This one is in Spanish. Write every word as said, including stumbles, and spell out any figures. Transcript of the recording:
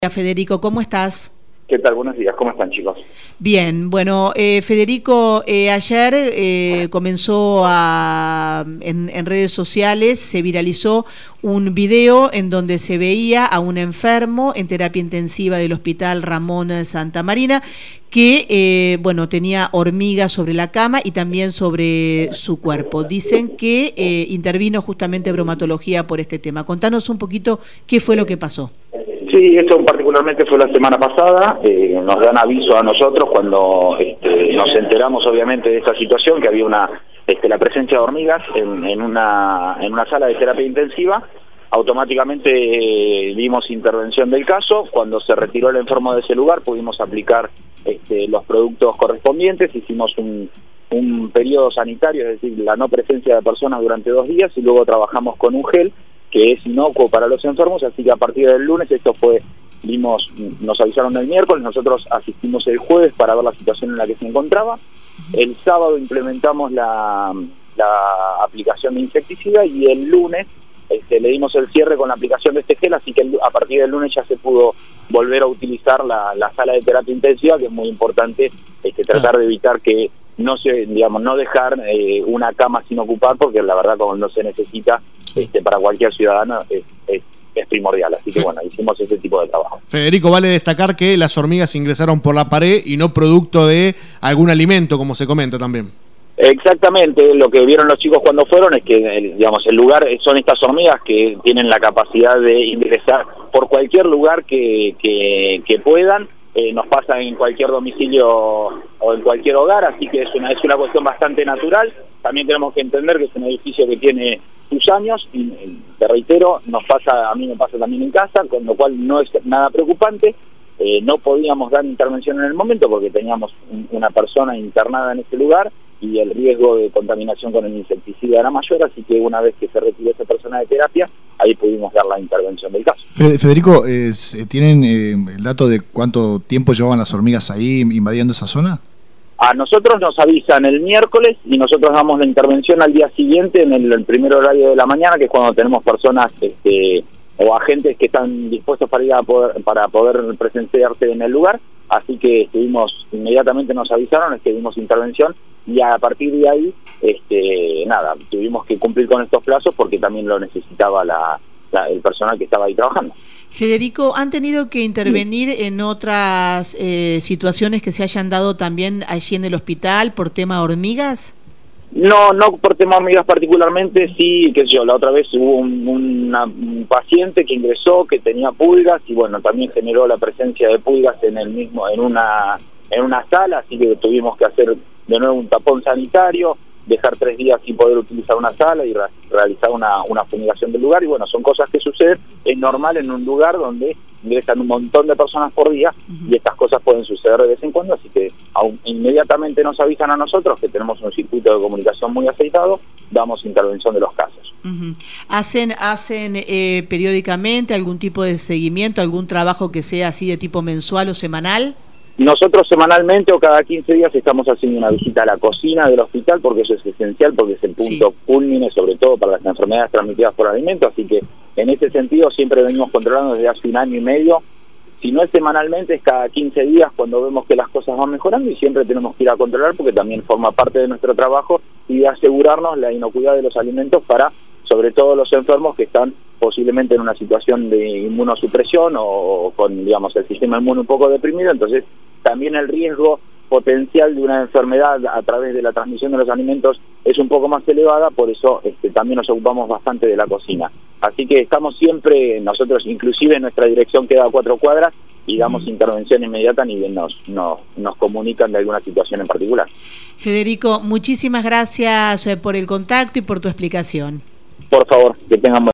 Federico, ¿cómo estás? ¿Qué tal? Buenos días, ¿cómo están, chicos? Bien, bueno, eh, Federico, eh, ayer eh, comenzó a, en, en redes sociales, se viralizó un video en donde se veía a un enfermo en terapia intensiva del Hospital Ramón Santa Marina que, eh, bueno, tenía hormigas sobre la cama y también sobre su cuerpo. Dicen que eh, intervino justamente bromatología por este tema. Contanos un poquito qué fue lo que pasó. Sí, esto particularmente fue la semana pasada, eh, nos dan aviso a nosotros cuando este, nos enteramos obviamente de esta situación, que había una este, la presencia de hormigas en, en, una, en una sala de terapia intensiva. Automáticamente eh, dimos intervención del caso. Cuando se retiró el enfermo de ese lugar pudimos aplicar este, los productos correspondientes, hicimos un, un periodo sanitario, es decir, la no presencia de personas durante dos días, y luego trabajamos con un gel que es inocuo para los enfermos, así que a partir del lunes, esto fue, vimos, nos avisaron el miércoles, nosotros asistimos el jueves para ver la situación en la que se encontraba. El sábado implementamos la, la aplicación de insecticida y el lunes este, le dimos el cierre con la aplicación de este gel, así que el, a partir del lunes ya se pudo volver a utilizar la, la sala de terapia intensiva, que es muy importante este, tratar de evitar que no se, digamos, no dejar eh, una cama sin ocupar, porque la verdad como no se necesita, este, para cualquier ciudadano es, es, es primordial, así que bueno, hicimos ese tipo de trabajo. Federico, vale destacar que las hormigas ingresaron por la pared y no producto de algún alimento, como se comenta también. Exactamente, lo que vieron los chicos cuando fueron es que, digamos, el lugar son estas hormigas que tienen la capacidad de ingresar por cualquier lugar que, que, que puedan. Eh, nos pasa en cualquier domicilio o en cualquier hogar, así que es una, es una cuestión bastante natural. También tenemos que entender que es un edificio que tiene sus años, y te reitero, nos pasa, a mí me pasa también en casa, con lo cual no es nada preocupante. Eh, no podíamos dar intervención en el momento porque teníamos un, una persona internada en ese lugar y el riesgo de contaminación con el insecticida era mayor, así que una vez que se retiró esa persona de terapia, ahí pudimos dar la intervención del caso. Federico, eh, ¿tienen eh, el dato de cuánto tiempo llevaban las hormigas ahí invadiendo esa zona? A nosotros nos avisan el miércoles y nosotros damos la intervención al día siguiente en el, el primer horario de la mañana, que es cuando tenemos personas este, o agentes que están dispuestos para ir a poder, para poder presenciarse en el lugar. Así que estuvimos, inmediatamente nos avisaron, es que dimos intervención y a partir de ahí, este, nada, tuvimos que cumplir con estos plazos porque también lo necesitaba la, la, el personal que estaba ahí trabajando. Federico, ¿han tenido que intervenir en otras eh, situaciones que se hayan dado también allí en el hospital por tema hormigas? No, no por tema hormigas particularmente, sí, qué sé yo, la otra vez hubo un, una, un paciente que ingresó que tenía pulgas y bueno, también generó la presencia de pulgas en el mismo, en una, en una sala, así que tuvimos que hacer de nuevo un tapón sanitario, dejar tres días sin poder utilizar una sala y re realizar una, una fumigación del lugar, y bueno, son cosas que suceden, es normal en un lugar donde ingresan un montón de personas por día, uh-huh. y estas cosas pueden suceder de vez en cuando, así que aún inmediatamente nos avisan a nosotros que tenemos un circuito de comunicación muy aceitado, damos intervención de los casos. Uh-huh. ¿Hacen, hacen eh, periódicamente algún tipo de seguimiento, algún trabajo que sea así de tipo mensual o semanal? Nosotros semanalmente o cada quince días estamos haciendo una visita a la cocina del hospital, porque eso es esencial, porque es el punto sí. culmine, sobre todo para las enfermedades transmitidas por alimentos, así que en ese sentido siempre venimos controlando desde hace un año y medio. Si no es semanalmente, es cada quince días cuando vemos que las cosas van mejorando, y siempre tenemos que ir a controlar porque también forma parte de nuestro trabajo y de asegurarnos la inocuidad de los alimentos para, sobre todo, los enfermos que están posiblemente en una situación de inmunosupresión o con, digamos, el sistema inmune un poco deprimido. Entonces también el riesgo potencial de una enfermedad a través de la transmisión de los alimentos es un poco más elevada, por eso este, también nos ocupamos bastante de la cocina. Así que estamos siempre, nosotros inclusive nuestra dirección queda a cuatro cuadras y damos mm. intervención inmediata ni bien nos, nos, nos comunican de alguna situación en particular. Federico, muchísimas gracias por el contacto y por tu explicación. Por favor, que tengan